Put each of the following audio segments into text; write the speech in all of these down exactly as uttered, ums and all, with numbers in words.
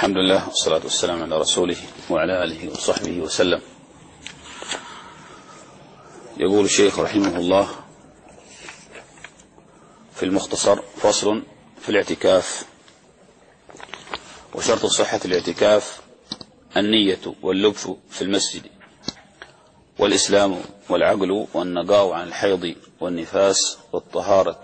الحمد لله والصلاة والسلام على رسوله وعلى آله وصحبه وسلم. يقول الشيخ رحمه الله في المختصر: فصل في الاعتكاف. وشرط صحة الاعتكاف النية واللبث في المسجد والإسلام والعقل والنقاء عن الحيض والنفاس والطهارة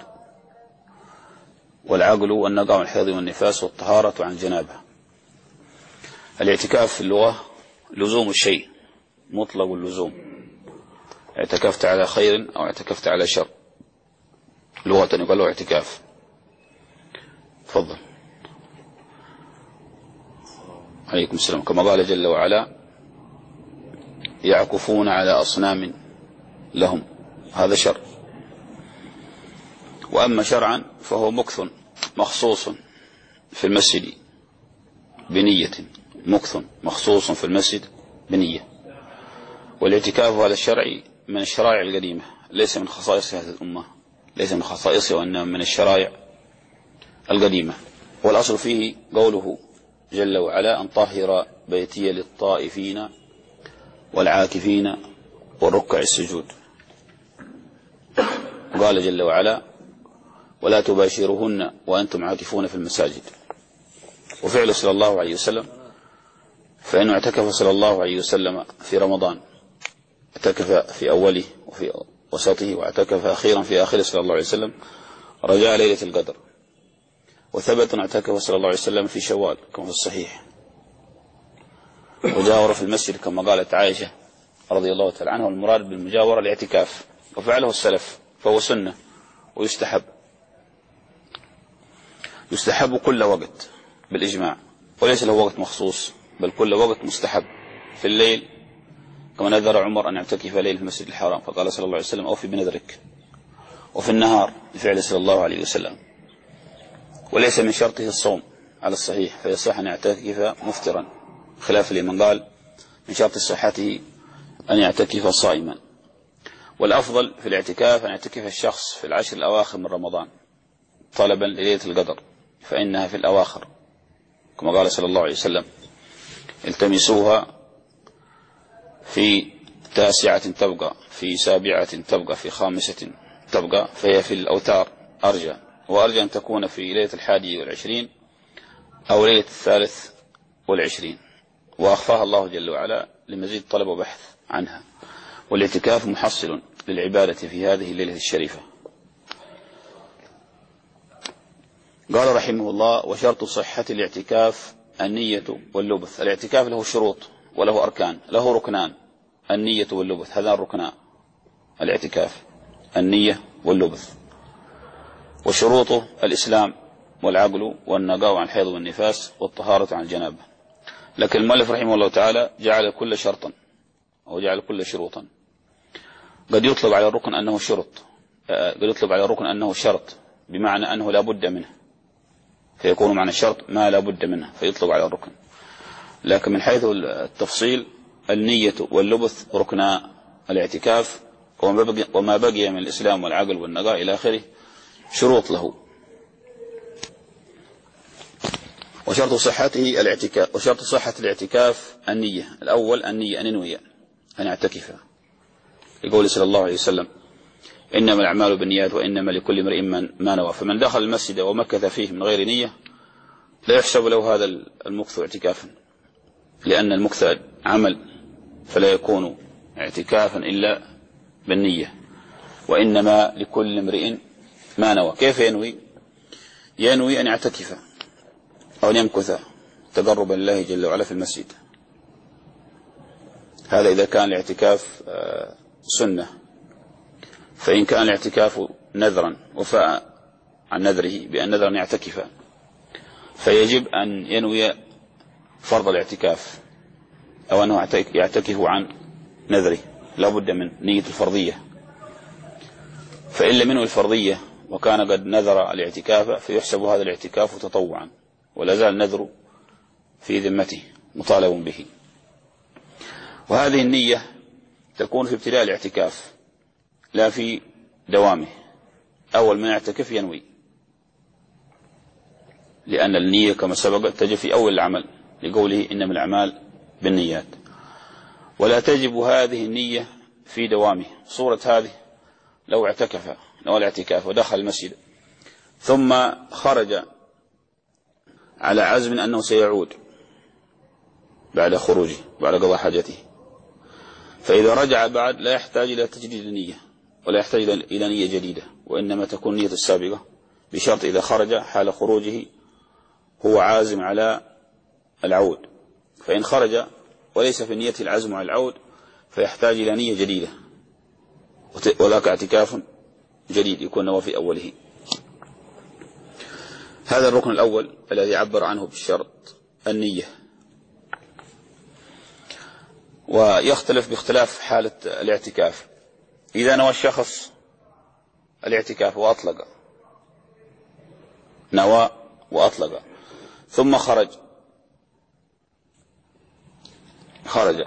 والعقل والنقاء عن الحيض والنفاس والطهارة عن الجنابة. الاعتكاف في اللغة لزوم الشيء، مطلق اللزوم. اعتكفت على خير أو اعتكفت على شر، لغة يقال له اعتكاف. تفضل. عليكم السلام. كما قال جل وعلا: يعكفون على أصنام لهم، هذا شر. وأما شرعا فهو مكث مخصوص في المسجد بنية، مكث مخصوص في المسجد بنية. والاعتكاف هذا الشرعي من الشرائع القديمة، ليس من خصائص هذه الأمة، ليس من خصائصها، وإنما من الشرائع القديمة. والأصل فيه قوله جل وعلا: أن طهر بيتي للطائفين والعاكفين والركع السجود. قال جل وعلا: ولا تباشرهن وأنتم عاكفون في المساجد. وفعل صلى الله عليه وسلم، فإنه اعتكف صلى الله عليه وسلم في رمضان، اعتكف في أوله وفي وسطه، واعتكف أخيرا في آخره صلى الله عليه وسلم رجاء ليلة القدر. وثبت أن اعتكف صلى الله عليه وسلم في شوال كما في الصحيح. وجاور في المسجد كما قالت عائشة رضي الله تعالى عنها، والمراد بالمجاورة الاعتكاف، وفعله السلف، فهو سنة ويستحب. يستحب كل وقت بالإجماع، وليس له وقت مخصوص، بل كل وقت مستحب. في الليل كما نذر عمر أن يعتكف ليل في المسجد الحرام، فقال صلى الله عليه وسلم: أوفي بنذرك. وفي النهار لفعل صلى الله عليه وسلم. وليس من شرطه الصوم على الصحيح، فيصح أن يعتكف مفطرا، خلاف لمن قال من شرط صحته أن يعتكف صائما. والأفضل في الاعتكاف أن يعتكف الشخص في العشر الأواخر من رمضان طلبا لليلة القدر، فإنها في الأواخر، كما قال صلى الله عليه وسلم: التمسوها في تاسعة تبقى، في سابعة تبقى، في خامسة تبقى، فهي في الأوتار أرجى. وأرجى أن تكون في ليلة الحادي والعشرين أو ليلة الثالث والعشرين، وأخفاها الله جل وعلا لمزيد طلب وبحث عنها. والاعتكاف محصل للعبادة في هذه الليلة الشريفة. قال رحمه الله: وشرط صحة الاعتكاف النية واللبث. الاعتكاف له شروط وله أركان، له ركنان: النية واللبث. هذا الركنان الاعتكاف، النية واللبث. وشروطه الإسلام والعقل والنقاء عن الحيض والنفاس والطهارة عن الجنابة. لكن المؤلف رحمه الله تعالى جعل كل شرطا أو جعل كل شروطا. قد يطلب على الركن أنه شرط، قد يطلب على الركن أنه شرط، بمعنى أنه لا بد منه، فيكون معنى الشرط ما لا بد منه فيطلب على الركن. لكن من حيث التفصيل، النية واللبث ركنا الاعتكاف، وما بقي من الإسلام والعقل والنقاء إلى آخره شروط له. وشرط صحته الاعتكاف وشرط صحة الاعتكاف النية. الأول النية، أن ينوي أن يعتكف، يقول صلى الله عليه وسلم: إنما الأعمال بالنيات وإنما لكل امرئ ما نوى. فمن دخل المسجد ومكث فيه من غير نية لا يحسب له هذا المكث اعتكافا، لأن المكث عمل، فلا يكون اعتكافا إلا بالنية. وإنما لكل امرئ ما نوى. كيف ينوي؟ ينوي أن يعتكف أو أن يمكث تقربا لله جل وعلا في المسجد. هذا إذا كان الاعتكاف سنة. فإن كان الاعتكاف نذرا وفاء عن نذره بأن نذرا يعتكف، فيجب أن ينوي فرض الاعتكاف، أو أنه يعتكف عن نذره، لا بد من نية الفرضية. فإن لم ينوي الفرضية وكان قد نذر الاعتكاف، فيحسب هذا الاعتكاف تطوعا، ولا زال النذر في ذمته مطالب به. وهذه النية تكون في ابتداء الاعتكاف لا في دوامه. أول ما يعتكف ينوي، لأن النية كما سبق تجي في أول العمل، لقوله إنما الأعمال بالنيات. ولا تجب هذه النية في دوامه. صورة هذه لو اعتكف نوى الاعتكاف ودخل المسجد ثم خرج على عزم أنه سيعود بعد خروجه بعد قضاء حاجته، فإذا رجع بعد لا يحتاج إلى تجديد النية ولا يحتاج إلى نية جديدة، وإنما تكون نية السابقة، بشرط إذا خرج حال خروجه هو عازم على العود. فإن خرج وليس في نية العزم على العود فيحتاج إلى نية جديدة، وذاك اعتكاف جديد يكون نوى في أوله. هذا الركن الأول الذي عبر عنه بالشرط النية. ويختلف باختلاف حالة الاعتكاف. إذا نوى الشخص الاعتكاف وأطلق، نوى وأطلق ثم خرج خرج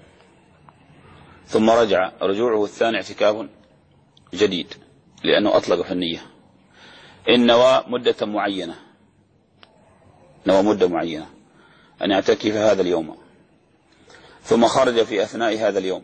ثم رجع، رجوعه الثاني اعتكاف جديد لأنه أطلق في النية. إن نوى مدة معينة، نوى مدة معينة أن يعتكف هذا اليوم ثم خرج في أثناء هذا اليوم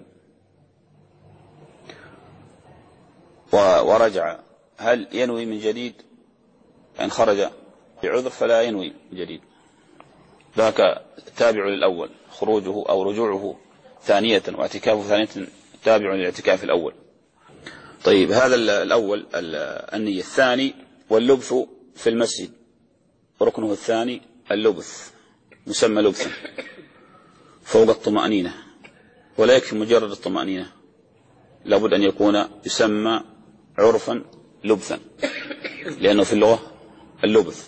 ورجع، هل ينوي من جديد؟ إن خرج بعذر فلا ينوي من جديد، ذاك تابع للأول، خروجه أو رجوعه ثانية واعتكافه ثانية تابع للاعتكاف الأول. طيب هذا الأول النية. الثاني واللبث في المسجد، ركنه الثاني اللبث، مسمى لبثا فوق الطمأنينة، ولا يكفي مجرد الطمأنينة، لابد أن يكون يسمى عرفا لبثا، لأنه في اللغة اللبث.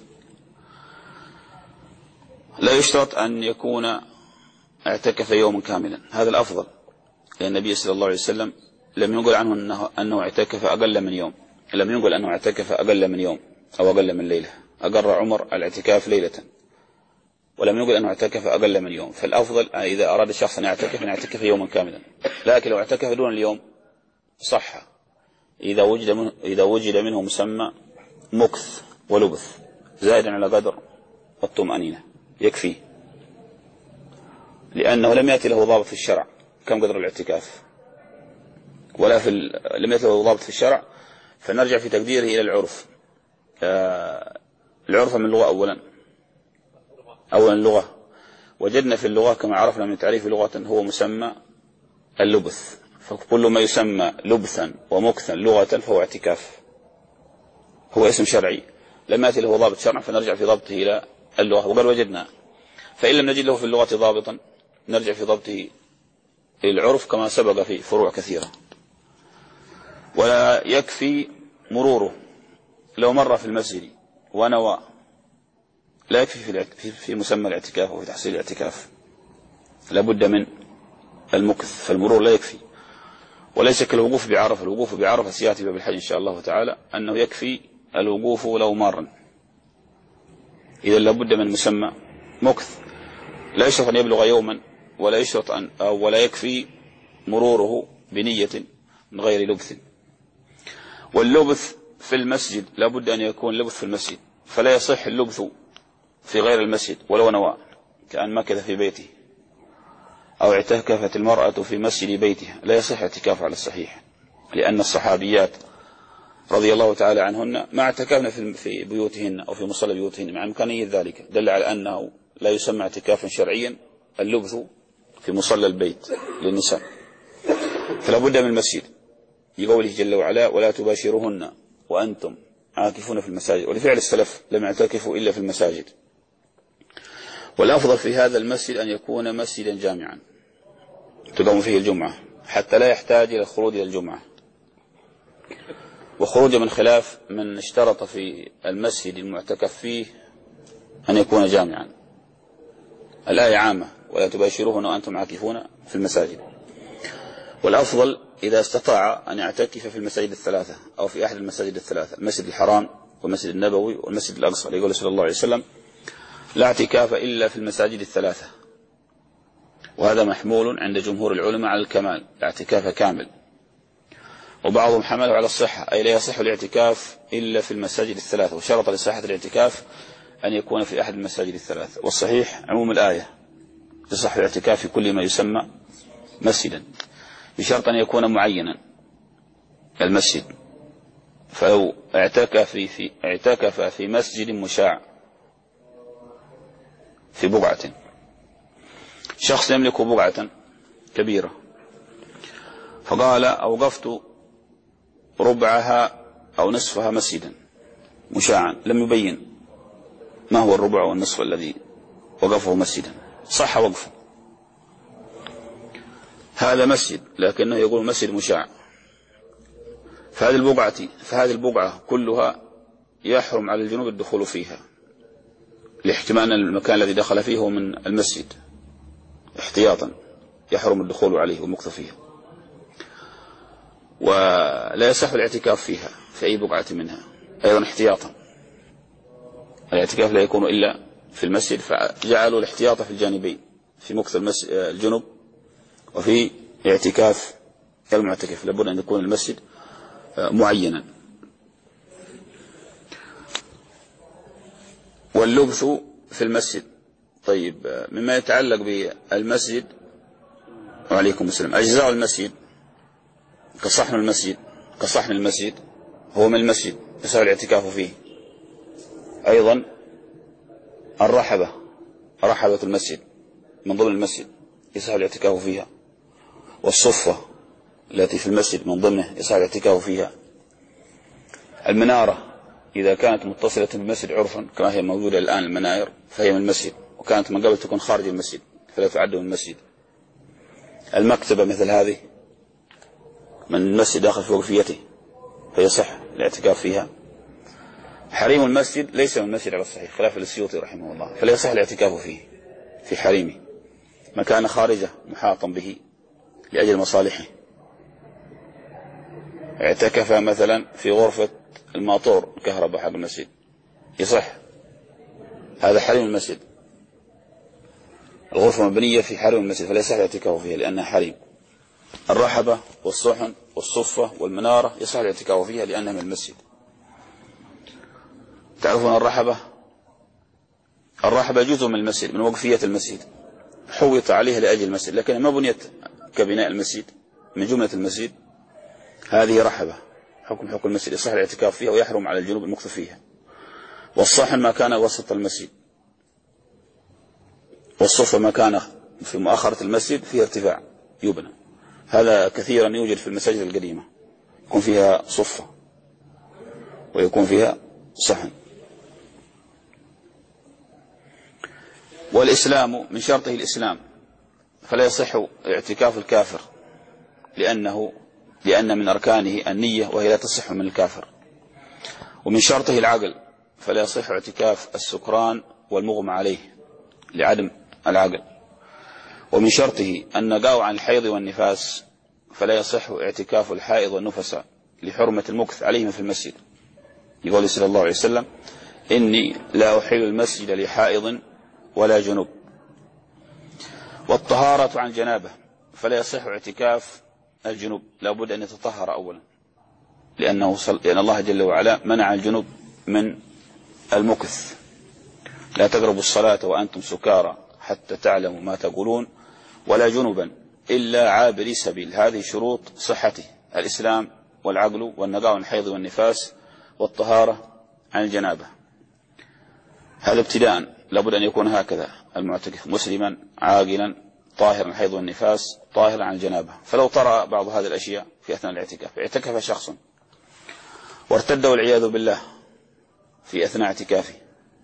لا يشترط أن يكون اعتكف يوما كاملا، هذا الأفضل، لأن النبي صلى الله عليه وسلم لم يقل عنه أنه, أنه اعتكف أقل من يوم، لم يقل أنه اعتكف أقل من يوم أو أقل من ليلة. أقر عمر الاعتكاف ليلة ولم يقل أنه اعتكف أقل من يوم. فالأفضل إذا أراد الشخص أن يعتكف أن يعتكف يوما كاملا، لكن لو اعتكف دون اليوم صح إذا وجد منه, إذا وجد منه مسمى مكث ولبث زائدا على قدر الطمأنينة يكفي، لأنه لم يأتي له ضابط في الشرع كم قدر الاعتكاف، ولا في لم يأتي له ضابط في الشرع، فنرجع في تقديره إلى العرف. آه العرف من اللغة أولا أولا اللغة، وجدنا في اللغة كما عرفنا من تعريف لغة هو مسمى اللبث، فكل ما يسمى لبثا ومكثا لغة فهو اعتكاف، هو اسم شرعي لم يأتي له ضابط شرع، فنرجع في ضبطه إلى اللغة. وقال وجدنا، فإن لم نجد له في اللغة ضابطا نرجع في ضبطه إلى العرف كما سبق في فروع كثيرة. ولا يكفي مروره، لو مر في المسجد ونوى لا يكفي في, في مسمى الاعتكاف وفي تحصيل الاعتكاف، لابد من المكث، فالمرور لا يكفي. وليس كالوقوف بعرفة، الوقوف بعرفة سيأتي بالحج إن شاء الله تعالى أنه يكفي الوقوف لو مارا، إذا لابد من مسمى مكث، لا يشرط أن يبلغ يوما ولا يشرط أن أو ولا يكفي مروره بنية من غير لبث. واللبث في المسجد لابد أن يكون لبث في المسجد، فلا يصح اللبث في غير المسجد ولو نوى، كأن مكث في بيته أو اعتكفت المرأة في مسجد بيتها، لا يصح اعتكاف على الصحيح، لأن الصحابيات رضي الله تعالى عنهن ما اعتكفن في بيوتهن أو في مصلى بيوتهن مع إمكانية ذلك، دل على أنه لا يسمى اعتكافا شرعيا اللبث في مصلى البيت للنساء، فلا بد من المسجد، لقوله جل وعلا ولا تباشرهن وأنتم عاكفون في المساجد، ولفعل السلف لم يعتكفوا إلا في المساجد. والأفضل في هذا المسجد أن يكون مسجدا جامعا تقوم فيه الجمعة حتى لا يحتاج إلى الخروج إلى الجمعة، وخروج من خلاف من اشترط في المسجد المعتكف فيه أن يكون جامعا. الآية عامة ولا تباشروهن وأنتم عاكفون في المساجد. والأفضل إذا استطاع أن يعتكف في المساجد الثلاثة أو في أحد المساجد الثلاثة، المسجد الحرام والمسجد النبوي والمسجد الأقصى، يقول صلى الله عليه وسلم لا اعتكاف إلا في المساجد الثلاثة، وهذا محمول عند جمهور العلماء على الكمال، الاعتكاف كامل. وبعضهم حمله على الصحة، أي لا يصح الاعتكاف إلا في المساجد الثلاثة، وشرط لصحة الاعتكاف أن يكون في أحد المساجد الثلاث، والصحيح عموم الآية يصح الاعتكاف في كل ما يسمى مسجدا، بشرط أن يكون معينا المسجد. فلو اعتكف في اعتكف في مسجد مشاع في بقعة، شخص يملك بقعة كبيرة فقال أوقفت ربعها أو نصفها مسجدا مشاعا، لم يبين ما هو الربع والنصف الذي وقفه مسجدا، صح وقفه، هذا مسجد لكنه يقول مسجد مشاع. فهذه البقعة فهذه البقعة كلها يحرم على الجنوب الدخول فيها، لاحتمال أن المكان الذي دخل فيه هو من المسجد، احتياطا يحرم الدخول عليه والمكث فيها، ولا يصح الاعتكاف فيها في أي بقعة منها أيضا احتياطا. الاعتكاف لا يكون إلا في المسجد، فجعلوا الاحتياط في الجانبين، في مكث الجنوب وفي اعتكاف المعتكف، لابد أن يكون المسجد معينا. واللبث في المسجد. طيب، مما يتعلق بالمسجد وعليكم السلام، أجزاء المسجد كصحن المسجد كصحن المسجد هو من المسجد يصح الاعتكاف فيه. أيضا الرحبة رحبة المسجد من ضمن المسجد يصح الاعتكاف فيها، والصفة التي في المسجد من ضمنه يصح الاعتكاف فيها. المنارة إذا كانت متصلة بالمسجد عرفا كما هي موجودة الآن المناير فهي من المسجد، وكانت من قبل تكون خارج المسجد فلا تعد من المسجد. المكتبة مثل هذه من المسجد داخل في وقفيته فيصح الاعتكاف فيها. حريم المسجد ليس من المسجد على الصحيح خلاف السيوطي رحمه الله، فلا يصح الاعتكاف فيه في حريمه، مكان خارجه محاطا به لأجل مصالحه. اعتكف مثلا في غرفة الماطور الكهرباء حق المسجد يصح، هذا حريم المسجد، الغرفة مبنية في حريم المسجد فلا يصح الاعتكاف فيها لأنها حريم. الرحبة والصحن والصفة والمنارة يصح الاعتكاف فيها لأنها من المسجد. تعرفون الرحبة الرحبة جزء من المسجد، من وقفية المسجد، حوط عليها لأجل المسجد لكن ما بنيت كبناء المسجد، من جملة المسجد. هذه رحبة حكم حكم المسجد يصح الاعتكاف فيها ويحرم على الجنوب المكث فيها. والصحن ما كان وسط المسجد، والصفة ما كان في مؤخرة المسجد فيها ارتفاع يبنى، هذا كثيرا يوجد في المساجد القديمة، يكون فيها صفة ويكون فيها صحن. والإسلام من شرطه الإسلام، فلا يصح اعتكاف الكافر لأنه لأن من أركانه النية وهي لا تصح من الكافر. ومن شرطه العقل، فلا يصح اعتكاف السكران والمغمى عليه لعدم العقل. ومن شرطه النقاء عن الحيض والنفاس، فلا يصح اعتكاف الحائض والنفساء لحرمة المكث عليهم في المسجد، يقول صلى الله عليه وسلم إني لا أحل المسجد لحائض ولا جنوب. والطهارة عن جنابه، فلا يصح اعتكاف الجنوب، لا بد أن يتطهر أولا، لأنه صل... لأن الله جل وعلا منع الجنوب من المكث. لا تقربوا الصلاة وأنتم سكارى حتى تعلموا ما تقولون ولا جنبا إلا عابري سبيل. هذه شروط صحته: الإسلام والعقل والنقاء عن الحيض والنفاس والطهارة عن الجنابة. هذا ابتداء لابد أن يكون هكذا المعتكف: مسلما عاقلا طاهرا الحيض والنفاس طاهرا عن الجنابة. فلو طرأ بعض هذه الأشياء في أثناء الاعتكاف، اعتكف شخص وارتد والعياذ بالله في أثناء اعتكافه،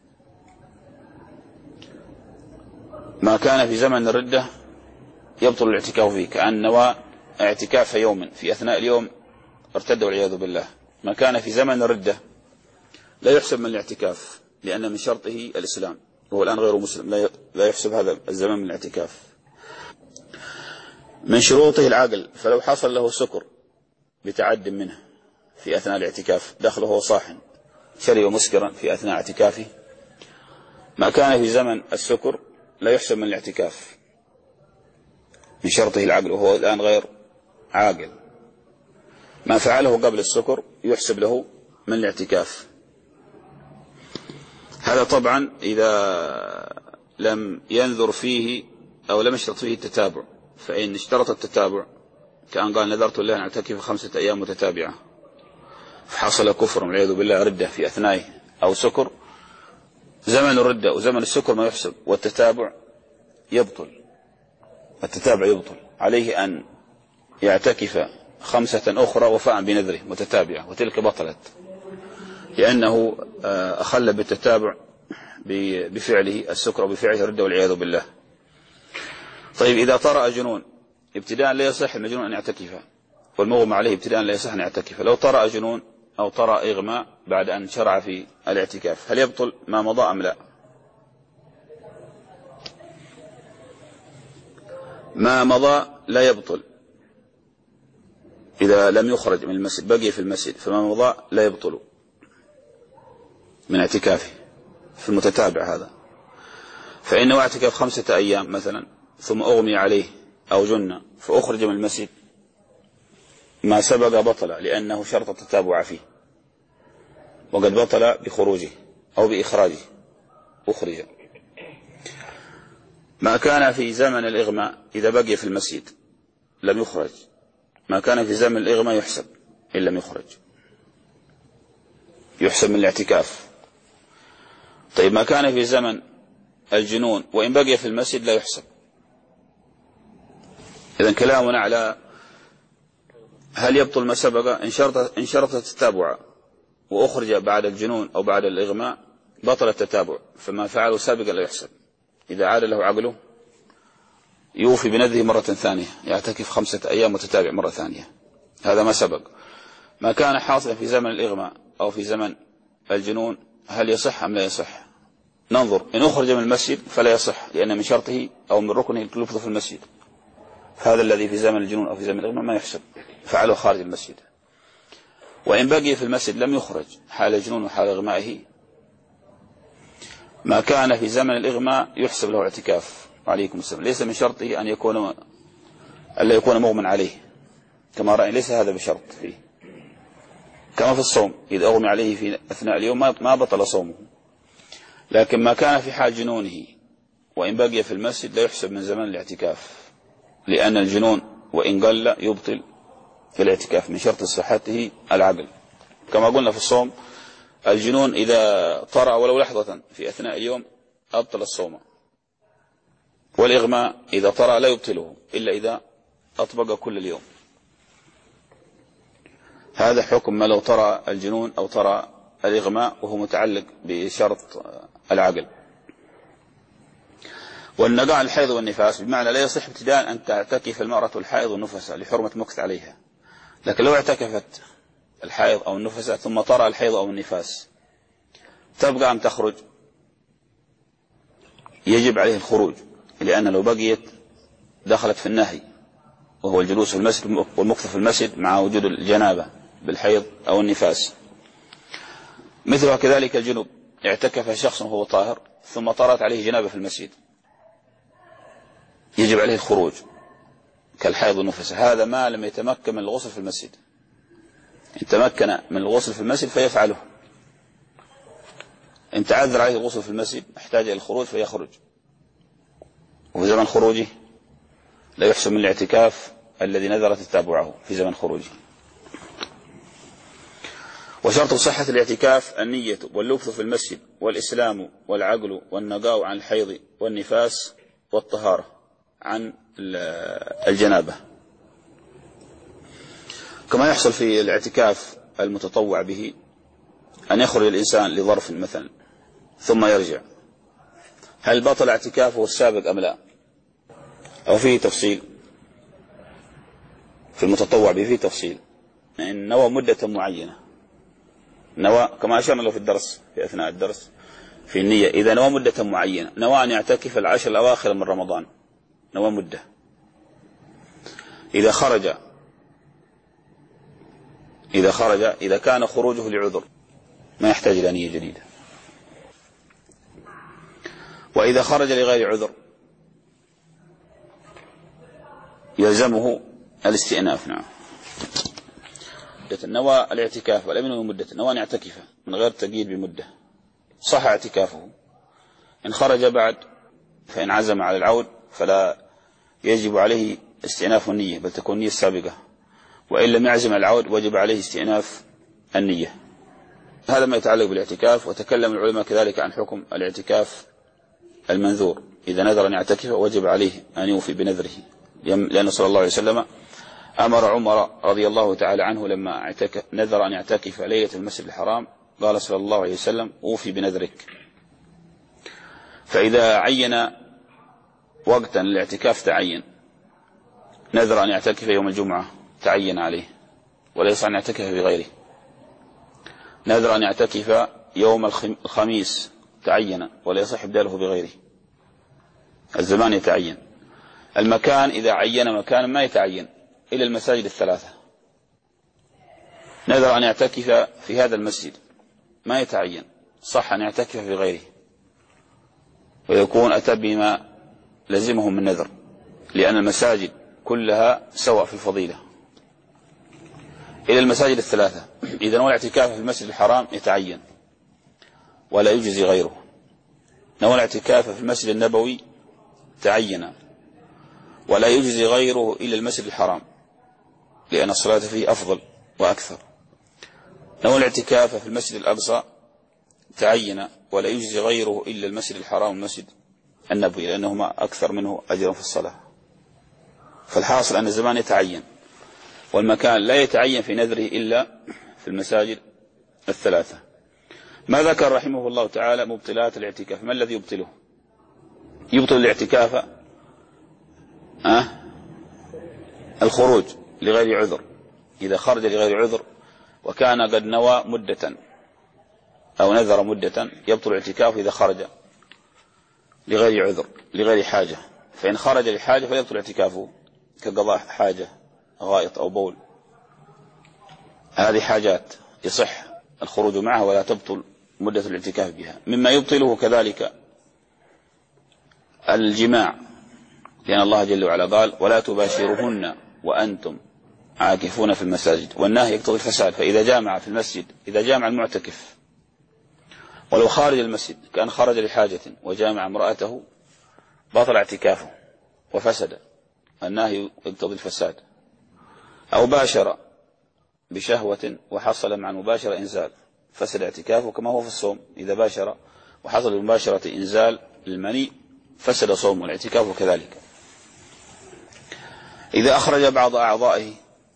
ما كان في زمن الردة يبطل الاعتكاف فيه، كأن نوى اعتكاف يوم في أثناء اليوم ارتد والعياذ بالله. ما كان في زمن الردة لا يحسب من الاعتكاف، لأن من شرطه الإسلام، وهو الآن غير مسلم، لا يحسب هذا الزمان من الاعتكاف. من شروطه العقل، فلو حصل له سكر بتعد منه في أثناء الاعتكاف، دخله هو صاحن شرب مسكرا في أثناء اعتكافه، ما كان في زمن السكر لا يحسب من الاعتكاف، من شرطه العقل وهو الآن غير عاقل. ما فعله قبل السكر يحسب له من الاعتكاف. هذا طبعا إذا لم ينذر فيه أو لم يشترط فيه التتابع، فإن اشترط التتابع كأن قال نذرت الله أن أعتكف خمسة أيام متتابعة فحصل كفر والعياذ بالله ردة في أثنائه أو سكر، زمن الردة وزمن السكر ما يحسب، والتتابع يبطل، التتابع يبطل، عليه أن يعتكف خمسة أخرى وفاء بنذره متتابعة، وتلك بطلت لأنه أخل بالتتابع بفعله السكر وبفعله الردة والعياذ بالله. طيب إذا طرأ جنون ابتداء لا يصح المجنون أن يعتكف، والمغمى عليه ابتداء لا يصح أن يعتكف. لو طرأ جنون أو طرأ إغماء بعد أن شرع في الاعتكاف، هل يبطل ما مضى أم لا؟ ما مضى لا يبطل إذا لم يخرج من المسجد، بقي في المسجد، فما مضى لا يبطل من اعتكافه في المتتابع هذا. فإنه اعتكف خمسة أيام مثلا ثم أغمي عليه أو جن فأخرج من المسجد، ما سبق بطل لأنه شرط التتابع فيه، وقد بطل بخروجه أو بإخراجه أخرج. ما كان في زمن الإغماء إذا بقي في المسجد لم يخرج، ما كان في زمن الإغماء يحسب إن لم يخرج، يحسب من الاعتكاف. طيب ما كان في زمن الجنون وإن بقي في المسجد لا يحسب. إذن كلامنا على هل يبطل ما سبق إن شرط إن شرط التتابع وأخرج بعد الجنون أو بعد الإغماء بطل التتابع، فما فعله سابقا لا يحسب. إذا عاد له عقله يوفي بنذره مرة ثانية، يعتكف خمسة أيام متتابع مرة ثانية، هذا ما سبق. ما كان حاصلا في زمن الإغماء أو في زمن الجنون هل يصح أم لا يصح؟ ننظر، إن أخرج من المسجد فلا يصح لأن من شرطه أو من ركنه اللبث في المسجد، فهذا الذي في زمن الجنون أو في زمن الإغماء ما يحسب، فعله خارج المسجد. وإن بقي في المسجد لم يخرج حال الجنون وحال إغمائه، ما كان في زمن الإغماء يحسب له اعتكاف. وعليكم السلام. ليس من شرطه أن يكون ألا يكون مغمى عليه كما رأي، ليس هذا بشرط فيه، كما في الصوم إذا أغمى عليه في أثناء اليوم ما بطل صومه، لكن ما كان في حال جنونه وإن بقي في المسجد لا يحسب من زمن الاعتكاف، لأن الجنون وإن قل يبطل في الاعتكاف، من شرط صحته العقل. كما قلنا في الصوم الجنون إذا طرأ ولو لحظة في أثناء اليوم أبطل الصوم، والإغماء إذا طرأ لا يبطله إلا إذا أطبق كل اليوم. هذا حكم ما لو طرأ الجنون أو طرأ الإغماء وهو متعلق بشرط العقل. والنقاء الحيض والنفاس بمعنى لا يصح ابتداء أن تعتكف المرأة الحائض والنفساء لحرمة مكث عليها، لكن لو اعتكفت الحائض أو النفساء ثم طرأ الحيض أو النفاس تبقى أم تخرج؟ يجب عليه الخروج، لأن لو بقيت دخلت في النهي وهو الجلوس في المسجد والمكث في المسجد مع وجود الجنابة بالحيض أو النفاس. مثلها كذلك الجنوب، اعتكف شخص وهو طاهر ثم طرأت عليه جنابة في المسجد، يجب عليه الخروج كالحيض والنفس، هذا ما لم يتمكن من الغسل في المسجد. إن تمكن من الغسل في المسجد فيفعله، إن تعذر عليه الغسل في المسجد احتاج إلى الخروج فيخرج، وفي زمن خروجه لا يحسب من الاعتكاف الذي نذر تتابعه في زمن خروجه. وشرط صحة الاعتكاف النية واللبث في المسجد والإسلام والعقل والنقاء عن الحيض والنفاس والطهارة عن الجنابة. كما يحصل في الاعتكاف المتطوع به أن يخرج الإنسان لظرف مثلا ثم يرجع، هل بطل اعتكافه السابق أم لا؟ أو فيه تفصيل في المتطوع به، فيه تفصيل إن نوى مدة معينة، نوى كما أشرنا له في الدرس في أثناء الدرس في النية، إذا نوى مدة معينة، نوى أن يعتكف العشر الأواخر من رمضان، نوى مدة، إذا خرج إذا خرج إذا كان خروجه لعذر ما يحتاج إلى نية جديدة، وإذا خرج لغير عذر يلزمه الاستئناف. نعم. نوى الاعتكاف ولم ينوي مدة، نوى أن يعتكف من غير تقييد بمدة، صح اعتكافه. إن خرج بعد فإن عزم على العود فلا يجب عليه استئناف النية، بل تكون النية السابقة، وإن لم يعزم على العود وجب عليه استئناف النية. هذا ما يتعلق بالاعتكاف. وتكلم العلماء كذلك عن حكم الاعتكاف المنذور، إذا نذر أن يعتكف وجب عليه أن يوفي بنذره، لأن صلى الله عليه وسلم أمر عمر رضي الله تعالى عنه لما نذر أن يعتكف ليلة المسجد الحرام قال صلى الله عليه وسلم أوفي بنذرك. فإذا عين وقتا للاعتكاف تعين، نذر أن يعتكف يوم الجمعة تعين عليه ولا يصح أن يعتكف بغيره. نذر أن يعتكف يوم الخميس تعين ولا يصح إبداله بغيره. الزمان يتعين. المكان إذا عين مكانا ما يتعين إلا المساجد الثلاثة. نذر أن يعتكف في هذا المسجد ما يتعين، صح أن يعتكف في غيره، ويكون أتى بما لزمه من نذر، لأن المساجد كلها سواء في الفضيلة إلى المساجد الثلاثة. إذا نوى الاعتكاف في المسجد الحرام يتعين ولا يجزي غيره. نوى الاعتكاف في المسجد النبوي تعين ولا يجزي غيره إلا المسجد الحرام، لأن الصلاة فيه أفضل وأكثر. نوى الاعتكاف في المسجد الأقصى تعين ولا يجزي غيره إلا المسجد الحرام والمسجد النبوي، لأنهما أكثر منه أجرا في الصلاة. فالحاصل أن الزمان يتعين والمكان لا يتعين في نذره إلا في المساجد الثلاثة. ما ذكر رحمه الله تعالى مبطلات الاعتكاف. ما الذي يبطله؟ يبطل الاعتكاف أه؟ الخروج لغير عذر. إذا خرج لغير عذر وكان قد نوى مدة أو نذر مدة يبطل الاعتكاف إذا خرج لغير عذر لغير حاجة. فإن خرج لحاجة فيبطل اعتكافه كقضاء حاجة غائط أو بول، هذه حاجات يصح الخروج معها ولا تبطل مدة الاعتكاف بها. مما يبطله كذلك الجماع، لأن الله جل وعلا قال ولا تباشرهن وأنتم عاكفون في المساجد، والنهي يقتضي الفساد. فإذا جامع في المسجد، إذا جامع المعتكف ولو خارج المسجد كان خرج لحاجة وجامع امرأته بطل اعتكافه وفسد، النهي يقتضي الفساد. أو باشر بشهوة وحصل مع المباشرة إنزال فسد اعتكافه، كما هو في الصوم، إذا باشر وحصل المباشرة إنزال المني فسد صومه والاعتكاف كذلك. إذا أخرج بعض أعضائه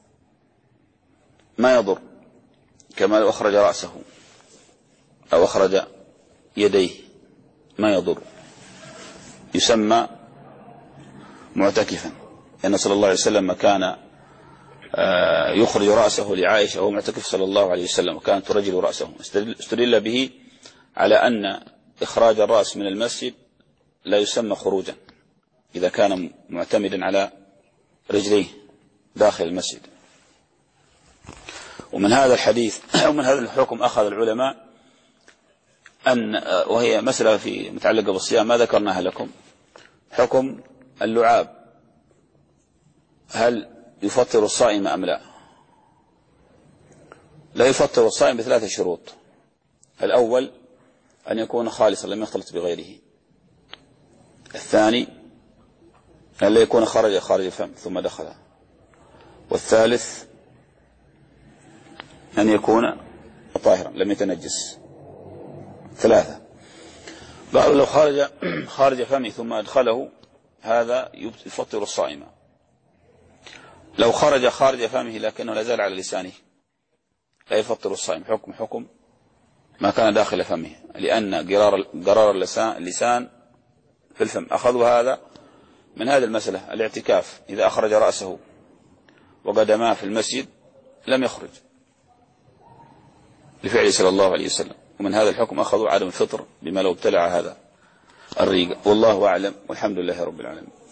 ما يضر، كما لو أخرج رأسه أو أخرج يديه ما يضر، يسمى معتكفا، لأن صلى الله عليه وسلم كان يخرج رأسه لعائشة وهو معتكف صلى الله عليه وسلم، وكانت ترجل رأسه. استدل به على أن إخراج الرأس من المسجد لا يسمى خروجا إذا كان معتمدا على رجليه داخل المسجد. ومن هذا الحديث أو من هذا الحكم أخذ العلماء أن، وهي مسألة في متعلقة بالصيام ما ذكرناها لكم، حكم اللعاب، هل يفطر الصائم أم لا؟ لا يفطر الصائم بثلاثة شروط. الأول أن يكون خالصا لم يختلط بغيره. الثاني أن لا يكون خرج خارج الفم ثم دخل. والثالث أن يكون طاهرا لم يتنجس. ثلاثة. قالوا لو خرج خارج فمه ثم أدخله هذا يفطر الصائم. لو خرج خارج فمه لكنه لا زال على لسانه لا يفطر الصائم، حكم حكم ما كان داخل فمه، لأن قرار قرار اللسان في الفم. أخذوا هذا من هذه المسألة الاعتكاف، إذا أخرج رأسه وقدماه في المسجد لم يخرج لفعل صلى الله عليه وسلم. ومن هذا الحكم أخذوا عدم الفطر بما لو ابتلع هذا الريق. والله أعلم، والحمد لله رب العالمين.